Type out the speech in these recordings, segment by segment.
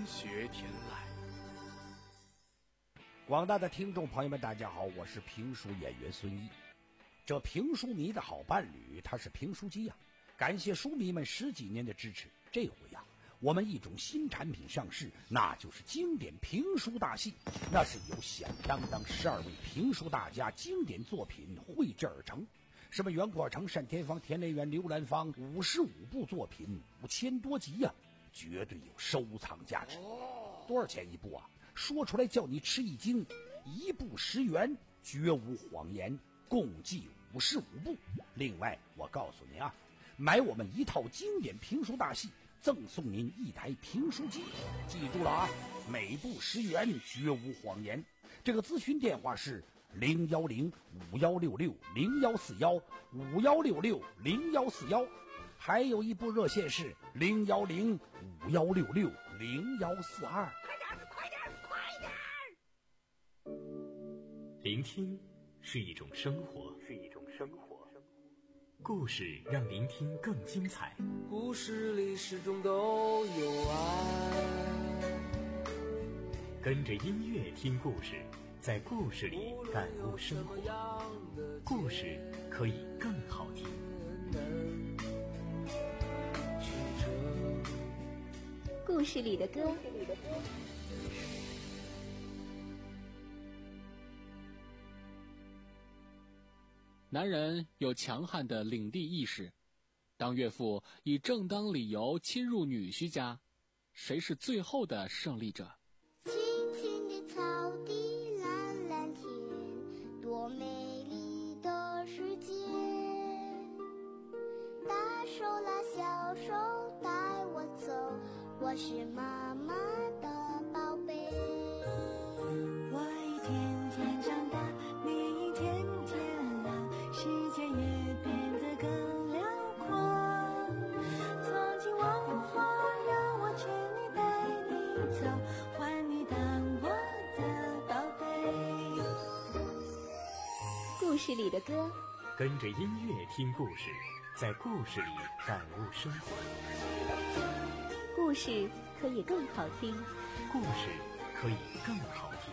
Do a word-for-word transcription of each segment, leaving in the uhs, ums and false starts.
学天籁。 广大的听众朋友们，大家好，我是评书演员孙一。这评书迷的好伴侣，他是评书机呀、啊！感谢书迷们十几年的支持。这回呀、啊，我们一种新产品上市，那就是经典评书大戏。那是由响当当十二位评书大家经典作品绘制而成。什么袁国成、单田芳、田连元、刘兰芳，五十五部作品，五千多集呀、啊，绝对有收藏价值。多少钱一部啊？说出来叫你吃一惊，一部十元，绝无谎言，共计五十五部。另外，我告诉您啊，买我们一套经典评书大戏，赠送您一台评书机。记住了啊，每部十元，绝无谎言。这个咨询电话是零幺零五幺六六零幺四幺五幺六六零幺四幺，还有一部热线是零幺零五幺六六零幺四二。 聆听是一种生活，是一种生活。故事让聆听更精彩。 故事里始终都有爱。 跟着音乐听故事，在故事里感悟生活。故事可以更好听。 故事里的歌。 男人有强悍的领地意识，当岳父以正当理由侵入女婿家，谁是最后的胜利者？ 青青的草地，蓝蓝天，多美丽的世界。大手拉小手带我走，我是妈妈的宝贝。 我一天天长大，你一天天老，世界也变得更辽阔。曾经往后让我牵你带你走，换你当我的宝贝。 故事里的歌， 跟着音乐听故事，在故事里感悟生活。 故事可以更好听， 故事可以更好听。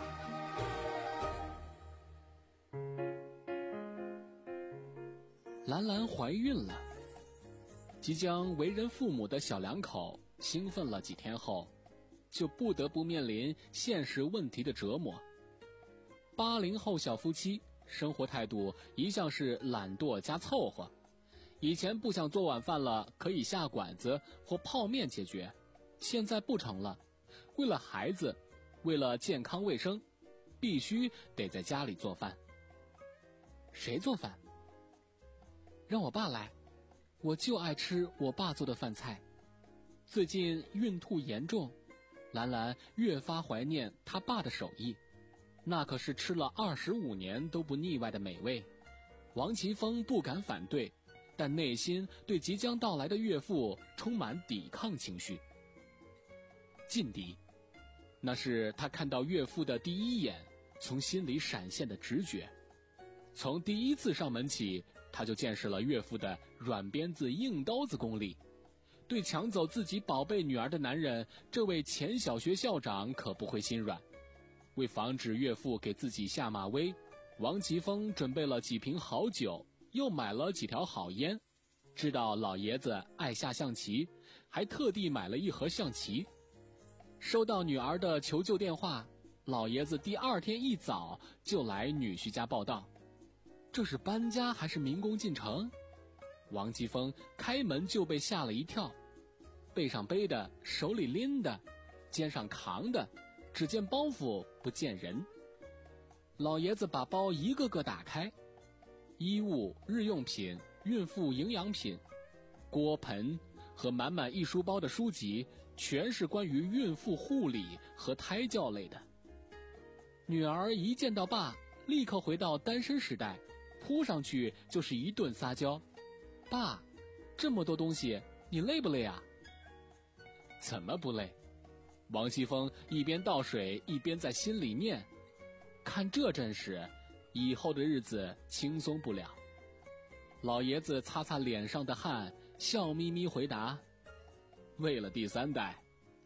兰兰怀孕了，即将为人父母的小两口兴奋了几天后，就不得不面临现实问题的折磨。八零后小夫妻生活态度一向是懒惰加凑合，以前不想做晚饭了，可以下馆子或泡面解决，现在不成了，为了孩子，为了健康卫生，必须得在家里做饭。谁做饭？让我爸来，我就爱吃我爸做的饭菜。最近孕吐严重，兰兰越发怀念她爸的手艺，那可是吃了二十五年都不腻歪的美味。王奇峰不敢反对，但内心对即将到来的岳父充满抵抗情绪。劲敌，那是他看到岳父的第一眼从心里闪现的直觉。从第一次上门起，他就见识了岳父的软鞭子硬刀子功力。对抢走自己宝贝女儿的男人，这位前小学校长可不会心软。为防止岳父给自己下马威，王奇峰准备了几瓶好酒，又买了几条好烟。知道老爷子爱下象棋，还特地买了一盒象棋。收到女儿的求救电话，老爷子第二天一早就来女婿家报到。这是搬家还是民工进城？王奇峰开门就被吓了一跳，背上背的，手里拎的，肩上扛的，只见包袱不见人。老爷子把包一个个打开，衣物、日用品、孕妇营养品、锅盆和满满一书包的书籍，全是关于孕妇护理和胎教类的。女儿一见到爸，立刻回到单身时代，扑上去就是一顿撒娇。爸，这么多东西，你累不累啊？怎么不累？王奇峰一边倒水一边在心里念，看这阵势，以后的日子轻松不了。老爷子擦擦脸上的汗，笑眯眯回答：为了第三代，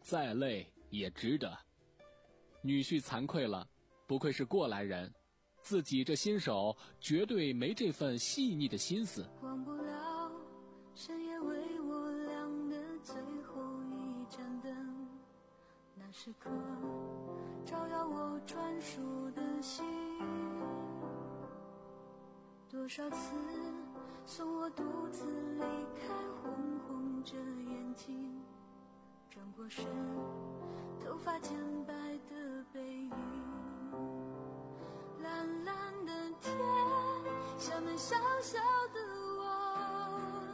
再累也值得。女婿惭愧了，不愧是过来人，自己这新手绝对没这份细腻的心思。 忘不了深夜为我亮的最后一盏灯，那时刻照耀我专属的心。多少次送我独自离开，红红着眼睛，转过身，头发渐白的背影。蓝蓝的天，下面小小的我，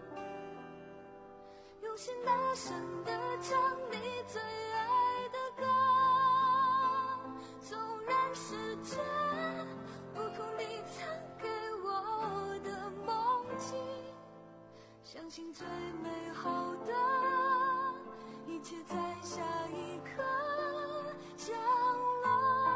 用心大声地唱你最爱的歌。纵然世界不图你曾给我的梦境，相信最美好的一切在下一刻降落。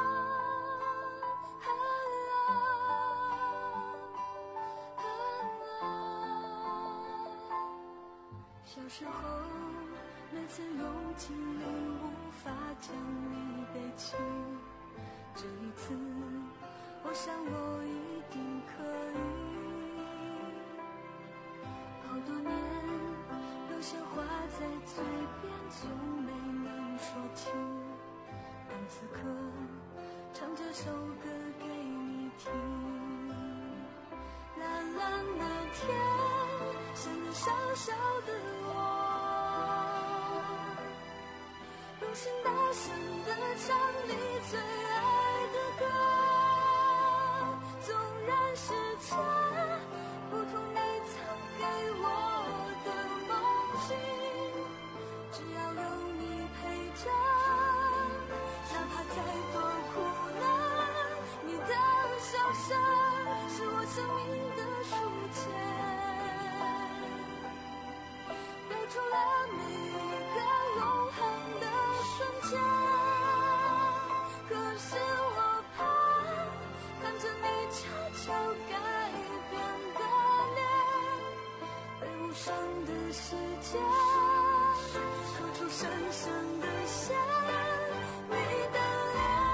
小时候没曾用尽力，无法将你背起，这一次我想我一定可以。好多年有些话在嘴边总没能说清，但此刻唱这首歌给你听。蓝蓝的天，下面小小的我，用心大声地唱你最爱的歌。纵然世界不图你曾给我的梦境，只要有你陪着，哪怕再多苦难，你的笑声是我生命的书签，背出了每一个永恒的瞬间。可是我怕看着你悄悄改变的脸，被无声的时间刻出深深的线，你的脸。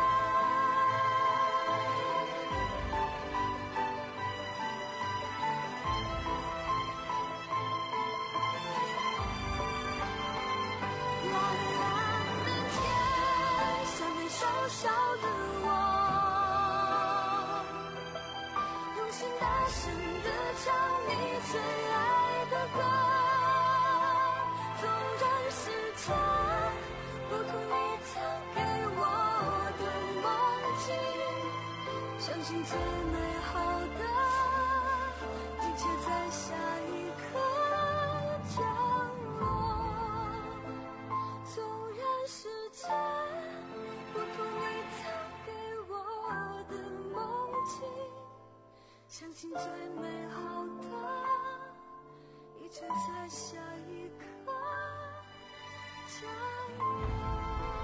小小的我，用心大声地唱你最爱的歌。纵然世界不图你曾给我的梦境，相信最美好的一切在下一刻降落。纵然世界不图你曾给我的梦境，相信最美好的一切在下一刻降落。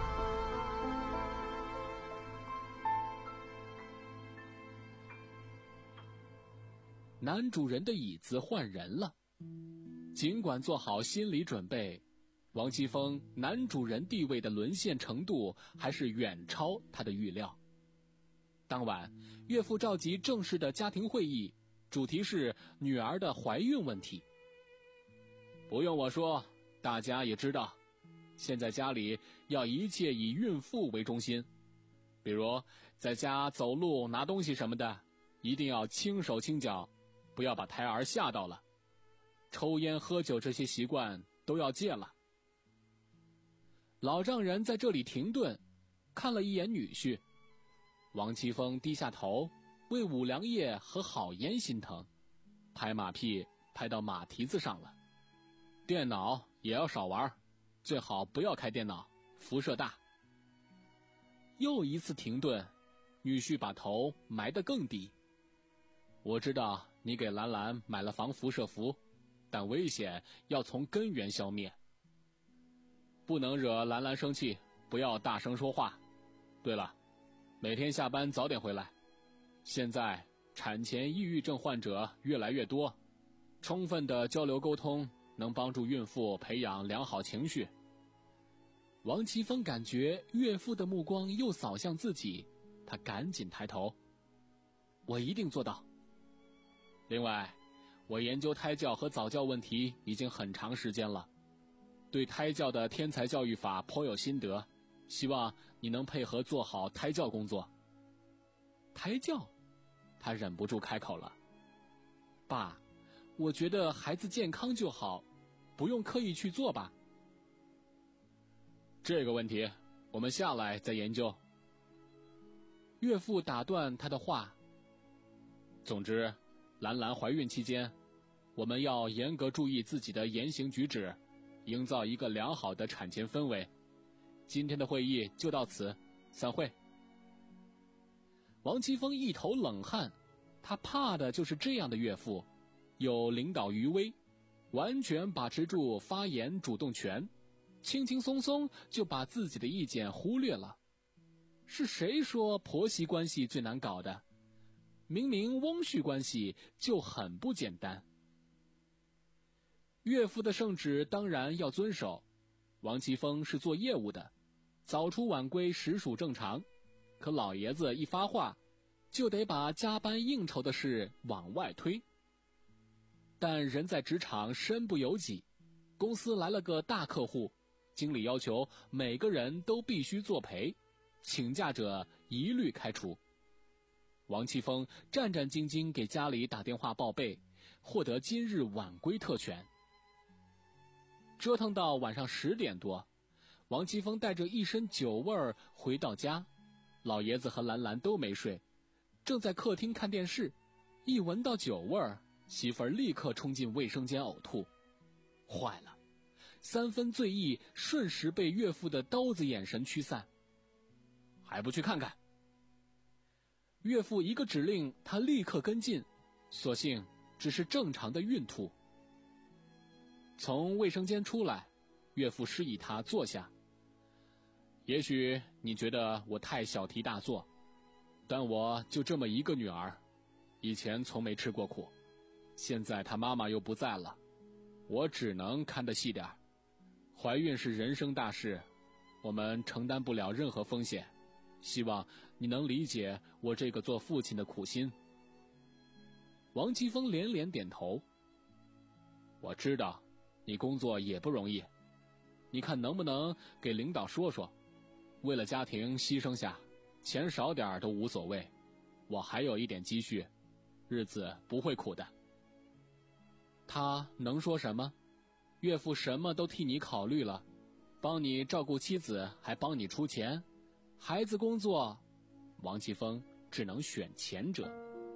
男主人的椅子换人了，尽管做好心理准备，王熙凤男主人地位的沦陷程度还是远超他的预料。当晚，岳父召集正式的家庭会议，主题是女儿的怀孕问题。不用我说，大家也知道，现在家里要一切以孕妇为中心，比如在家走路拿东西什么的，一定要轻手轻脚，不要把胎儿吓到了。抽烟喝酒这些习惯都要戒了。老丈人在这里停顿，看了一眼女婿。王熙凤低下头，为五粮液和好烟心疼，拍马屁拍到马蹄子上了。电脑也要少玩，最好不要开电脑，辐射大。又一次停顿，女婿把头埋得更低。我知道你给兰兰买了防辐射服，但危险要从根源消灭。不能惹兰兰生气，不要大声说话。对了，每天下班早点回来。现在产前抑郁症患者越来越多，充分的交流沟通能帮助孕妇培养良好情绪， 王奇峰感觉岳父的目光又扫向自己，他赶紧抬头，我一定做到。另外，我研究胎教和早教问题已经很长时间了，对胎教的天才教育法颇有心得，希望你能配合做好胎教工作。胎教？他忍不住开口了。爸，我觉得孩子健康就好，不用刻意去做吧。这个问题，我们下来再研究。岳父打断他的话。总之，兰兰怀孕期间，我们要严格注意自己的言行举止，营造一个良好的产前氛围。今天的会议就到此，散会。王奇峰一头冷汗，他怕的就是这样的岳父，有领导余威，完全把持住发言主动权，轻轻松松就把自己的意见忽略了。是谁说婆媳关系最难搞的？明明翁婿关系就很不简单。岳父的圣旨当然要遵守，王奇峰是做业务的，早出晚归实属正常，可老爷子一发话，就得把加班应酬的事往外推。但人在职场身不由己，公司来了个大客户，经理要求每个人都必须作陪，请假者一律开除。王奇峰战战兢兢给家里打电话报备，获得今日晚归特权。折腾到晚上十点多，王奇峰带着一身酒味儿回到家，老爷子和兰兰都没睡，正在客厅看电视，一闻到酒味儿，媳妇儿立刻冲进卫生间呕吐。坏了，三分醉意瞬时被岳父的刀子眼神驱散。还不去看看？岳父一个指令，他立刻跟进，所幸只是正常的孕吐。从卫生间出来，岳父示意他坐下。也许你觉得我太小题大做，但我就这么一个女儿，以前从没吃过苦，现在她妈妈又不在了，我只能看得细点。怀孕是人生大事，我们承担不了任何风险，希望你能理解我这个做父亲的苦心。王奇峰连连点头。我知道你工作也不容易，你看能不能给领导说说，为了家庭牺牲下，钱少点都无所谓，我还有一点积蓄，日子不会苦的。他能说什么？岳父什么都替你考虑了，帮你照顾妻子，还帮你出钱，孩子工作，王奇峰只能选前者。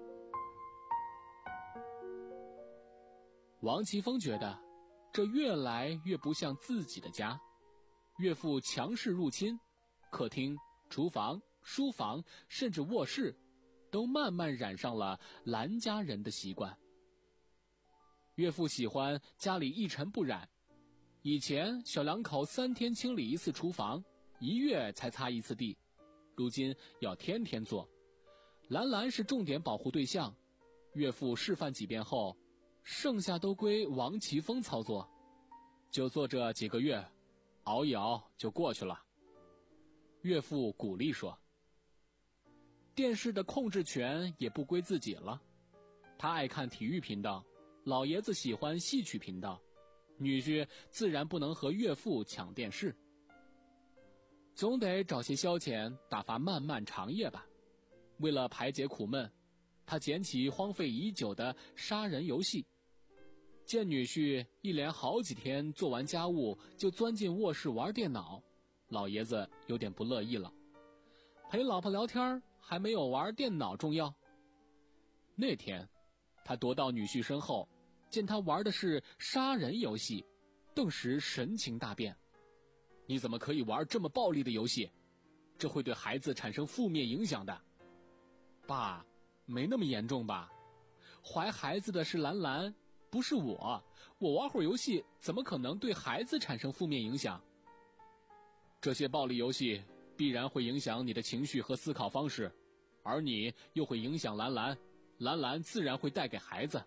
王奇峰觉得这越来越不像自己的家，岳父强势入侵，客厅、厨房、书房甚至卧室都慢慢染上了兰家人的习惯。岳父喜欢家里一尘不染，以前小两口三天清理一次厨房，一月才擦一次地，如今要天天做。兰兰是重点保护对象，岳父示范几遍后，剩下都归王奇峰操作，就做这几个月，熬一熬就过去了。岳父鼓励说，电视的控制权也不归自己了，他爱看体育频道，老爷子喜欢戏曲频道，女婿自然不能和岳父抢电视，总得找些消遣打发漫漫长夜吧。为了排解苦闷，他捡起荒废已久的杀人游戏。见女婿一连好几天做完家务就钻进卧室玩电脑，老爷子有点不乐意了。陪老婆聊天还没有玩电脑重要。那天他踱到女婿身后，见他玩的是杀人游戏，顿时神情大变。你怎么可以玩这么暴力的游戏？这会对孩子产生负面影响的。爸，没那么严重吧？怀孩子的是兰兰，不是我，我玩会儿游戏怎么可能对孩子产生负面影响？这些暴力游戏必然会影响你的情绪和思考方式，而你又会影响兰兰，兰兰自然会带给孩子。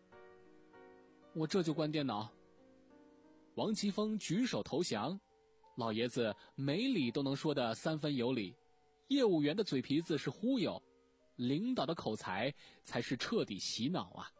我这就关电脑。王奇峰举手投降， 老爷子没理都能说得三分有理，业务员的嘴皮子是忽悠，领导的口才才是彻底洗脑啊。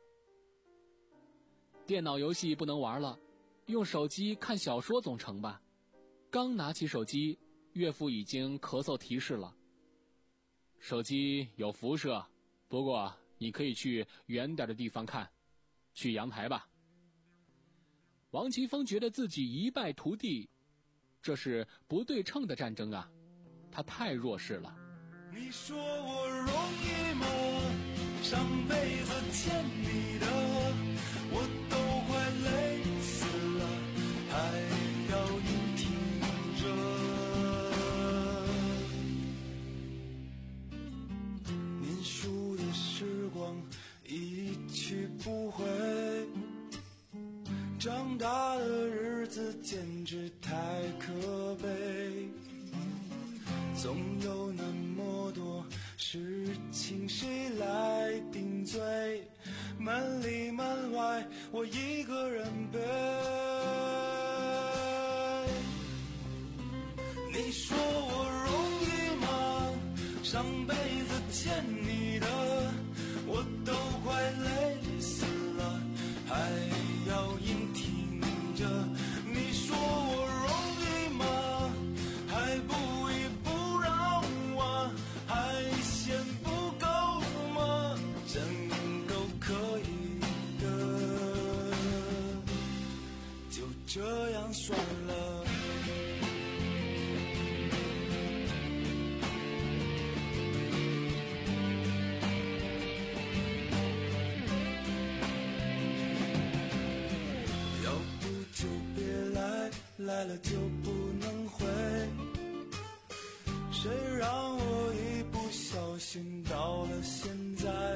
电脑游戏不能玩了，用手机看小说总成吧。刚拿起手机，岳父已经咳嗽提示了。手机有辐射，不过你可以去远点的地方看，去阳台吧。王奇峰觉得自己一败涂地，这是不对称的战争啊，他太弱势了。 你说我容易吗？上辈子欠你的，我都快累死了，还要你听着。念书的时光一去不回，长大的日子简直太可悲，总有那么多事情谁来顶罪，门里门外我一个人背。你说我容易吗？上辈子欠你的，我都快累死了，还要硬挺着。你说我容易吗？还不依不饶啊，还嫌不够吗？真够可以的，就这样算了。来了就不能回，谁让我一不小心到了现在，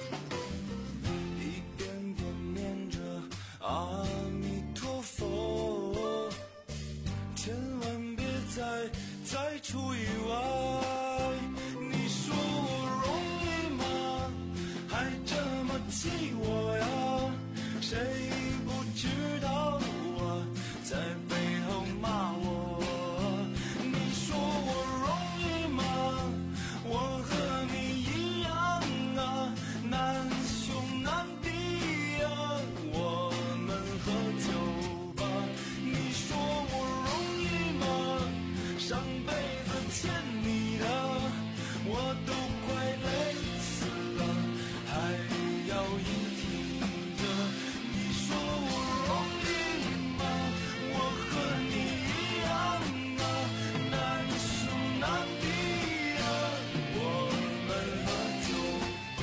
一遍遍念着阿弥陀佛，千万别再再出意外。你说我容易吗？还这么气我呀？谁不知道啊，在背后骂我。你说我容易吗？我和你一样啊，难兄难弟啊，我们喝酒吧。你说我容易吗？上辈子欠你的，我都快累死了，还要硬挺着。你说我容易吗？我和你一样啊，难兄难弟啊，我们喝酒吧。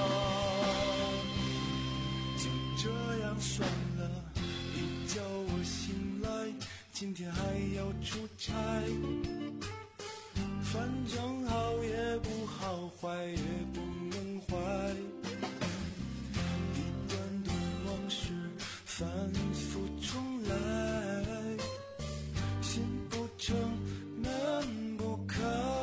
就这样算了，一觉我醒来，今天还要出差，反正好也不好，坏也不能坏，一段段往事反复重来，心不诚门不开。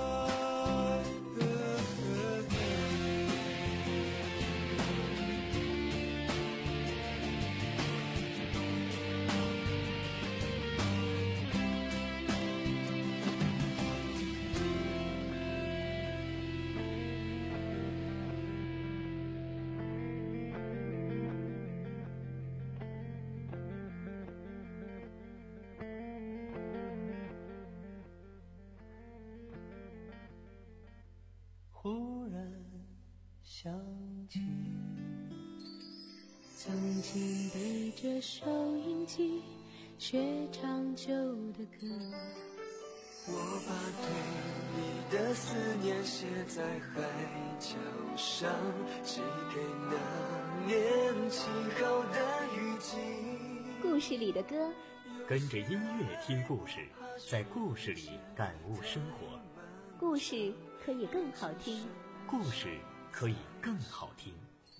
忽然想起， 曾经背着收音机学唱旧的歌， 我把对你的思念写在海角上，寄给那年晴好的雨季。 故事里的歌， 跟着音乐听故事，在故事里感悟生活。 故事可以更好听， 故事可以更好听。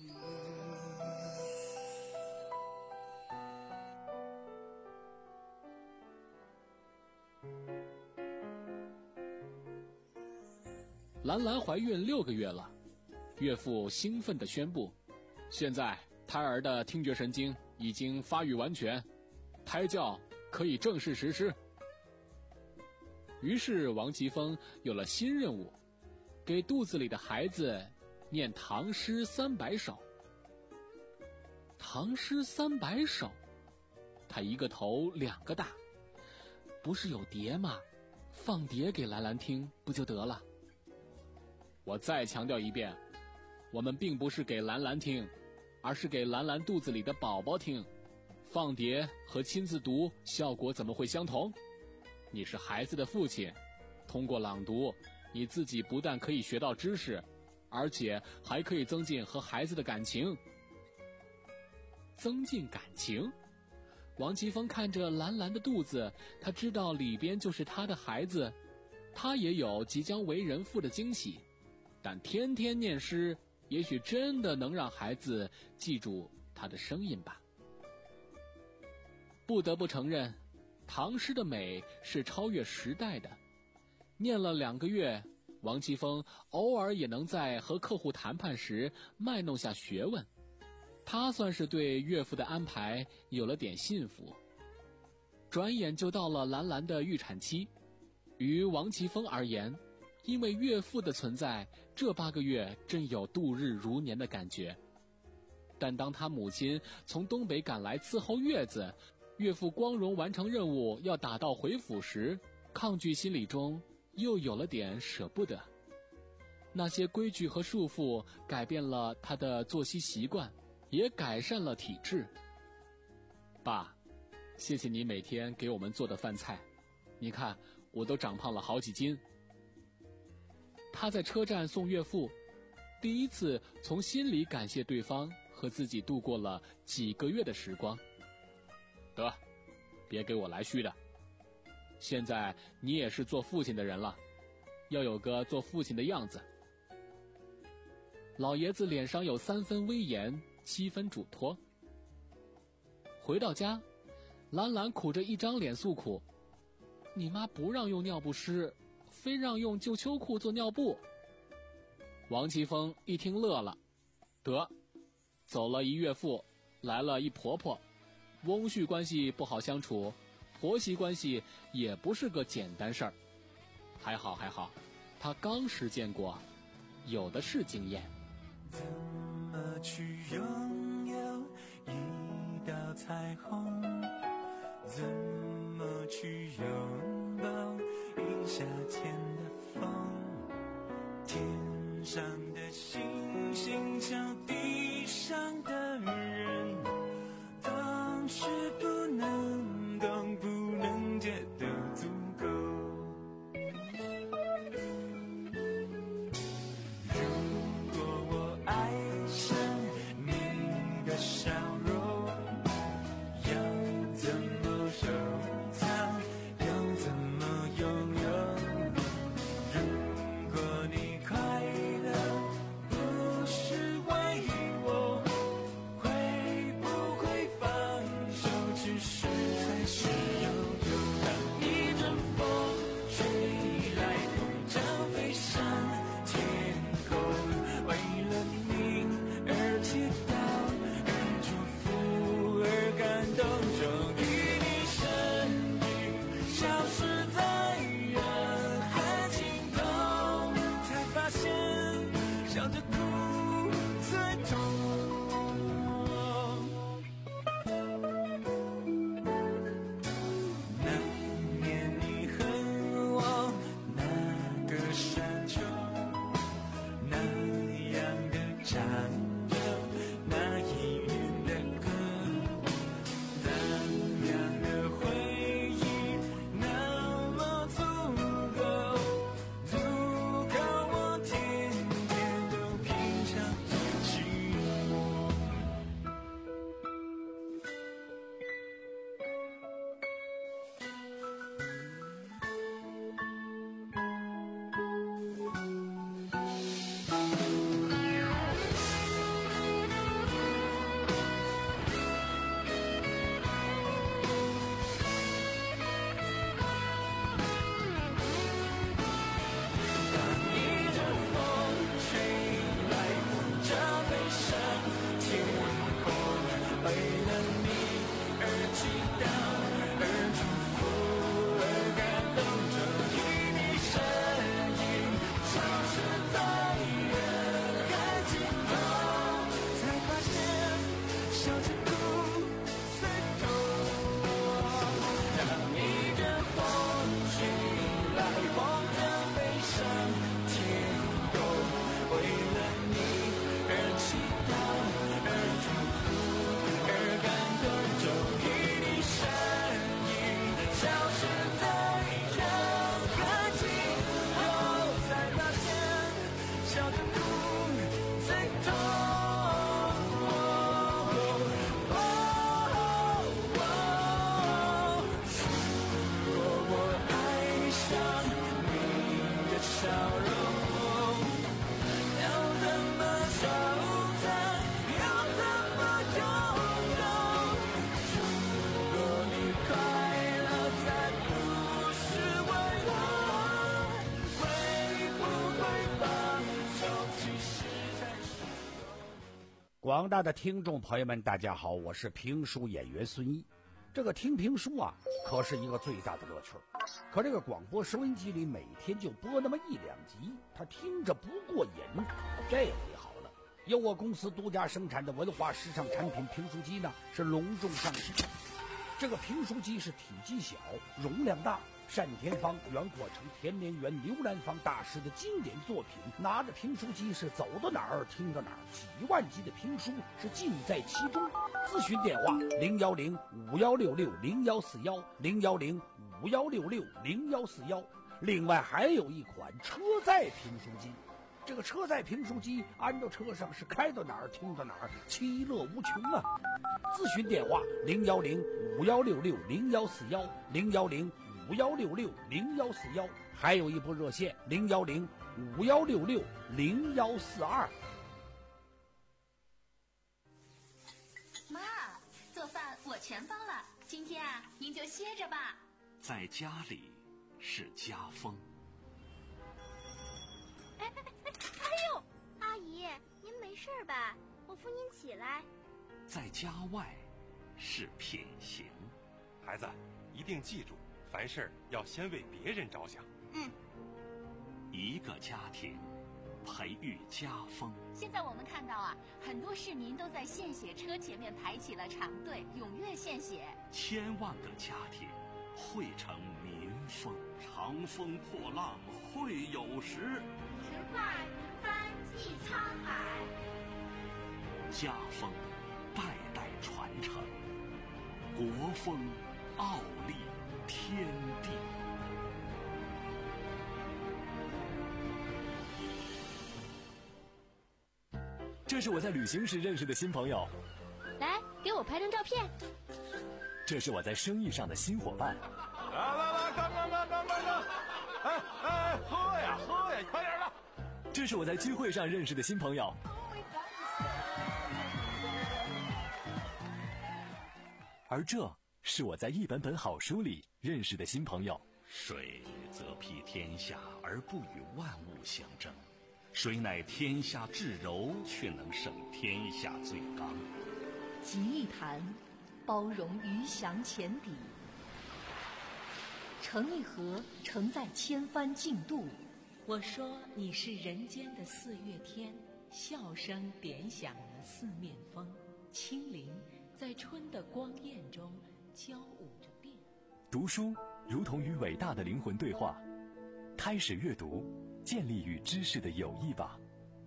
兰兰怀孕六个月了，岳父兴奋地宣布，现在胎儿的听觉神经已经发育完全，胎教可以正式实施。 于是王奇峰有了新任务，给肚子里的孩子念唐诗三百首。唐诗三百首，他一个头两个大，不是有碟吗？放碟给兰兰听不就得了？我再强调一遍，我们并不是给兰兰听，而是给兰兰肚子里的宝宝听。放碟和亲自读效果怎么会相同？你是孩子的父亲，通过朗读，你自己不但可以学到知识，而且还可以增进和孩子的感情。增进感情？王奇峰看着兰兰的肚子，他知道里边就是他的孩子，他也有即将为人父的惊喜。但天天念诗，也许真的能让孩子记住他的声音吧。不得不承认，唐诗的美是超越时代的。念了两个月，王奇峰偶尔也能在和客户谈判时卖弄下学问，他算是对岳父的安排有了点信服。转眼就到了兰兰的预产期，于王奇峰而言，因为岳父的存在，这八个月真有度日如年的感觉。但当他母亲从东北赶来伺候月子，岳父光荣完成任务要打道回府时，抗拒心理中又有了点舍不得。那些规矩和束缚改变了他的作息习惯，也改善了体质。爸，谢谢你每天给我们做的饭菜，你看我都长胖了好几斤。他在车站送岳父，第一次从心里感谢对方和自己度过了几个月的时光。得，别给我来虚的，现在你也是做父亲的人了，要有个做父亲的样子。老爷子脸上有三分威严，七分嘱托。回到家，兰兰苦着一张脸诉苦，你妈不让用尿不湿，非让用旧秋裤做尿布。王奇峰一听乐了，得，走了一岳父，来了一婆婆，翁婿关系不好相处，婆媳关系也不是个简单事儿。还好还好，他刚实践过，有的是经验。 怎么去拥有一道彩虹？怎么去拥抱一夏天的风？天上的星星像地上的人，当时不能懂，不能觉得足够。如果我爱上你的笑容，要怎么收藏，要怎么拥有？如果你快乐不是为广大的听众朋友们，大家好，我是评书演员孙一。这个听评书啊，可是一个最大的乐趣。可这个广播收音机里每天就播那么一两集，他听着不过瘾。这回好了，由我公司独家生产的文化时尚产品评书机呢，是隆重上市。这个评书机是体积小、容量大，单田芳、袁阔成、田连元、刘兰芳大师的经典作品，拿着评书机是走到哪儿听到哪儿，几万集的评书是尽在其中。咨询电话零幺零五幺六六零幺四幺零幺零五幺六六零幺四幺。另外还有一款车载评书机，这个车载评书机安到车上是开到哪儿听到哪儿，其乐无穷啊！咨询电话零幺零五幺六六零幺四幺零幺零五幺六六零幺四幺，还有一部热线零幺零五幺六六零幺四二。 妈，做饭我全包了，今天啊，您就歇着吧。 在家里是家风。 哎哎哎哎呦，阿姨，您没事吧？我扶您起来。 在家外是品行。 孩子，一定记住，凡事要先为别人着想。 嗯。 一个家庭培育家风。 现在我们看到啊，很多市民都在献血车前面排起了长队，踊跃献血。 千万个家庭汇成民风，长风破浪会有时。 直挂云帆济沧海。 家风代代传承，国风傲立天地。 这是我在旅行时认识的新朋友， 来给我拍张照片。 这是我在生意上的新伙伴。 来来来，干干干干干干！哎哎，喝呀喝呀，快点的！ 这是我在聚会上认识的新朋友。而这是我在一本本好书里认识的新朋友。 水则披天下而不与万物相争，水乃天下至柔，却能胜天下最刚。 集一坛，包容鱼翔浅底；盛一盒，承载千帆竞渡。我说你是人间的四月天，笑声点响了四面风，轻灵在春的光艳中交舞着变。 读书如同与伟大的灵魂对话，开始阅读，建立与知识的友谊吧。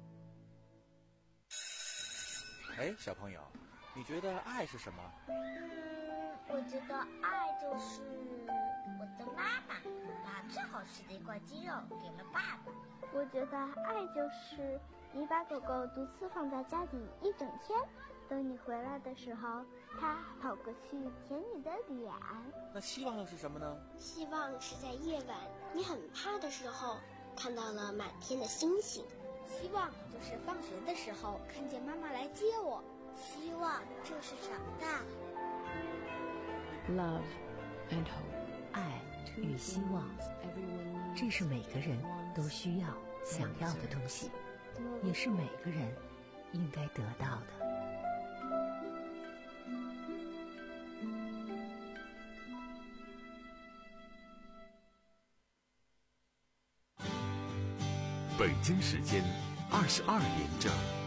哎，小朋友，你觉得爱是什么？ 嗯，我觉得爱就是我的妈妈把最好吃的一块鸡肉给了爸爸。 我觉得爱就是你把狗狗独自放在家里一整天，等你回来的时候，它跑过去舔你的脸。 那希望又是什么呢？ 希望是在夜晚你很怕的时候，看到了满天的星星。 希望就是放学的时候看见妈妈来接我。 希望就是长大。 Love and hope， 爱与希望，这是每个人都需要、想要的东西，也是每个人应该得到的。 北京时间二十二点整。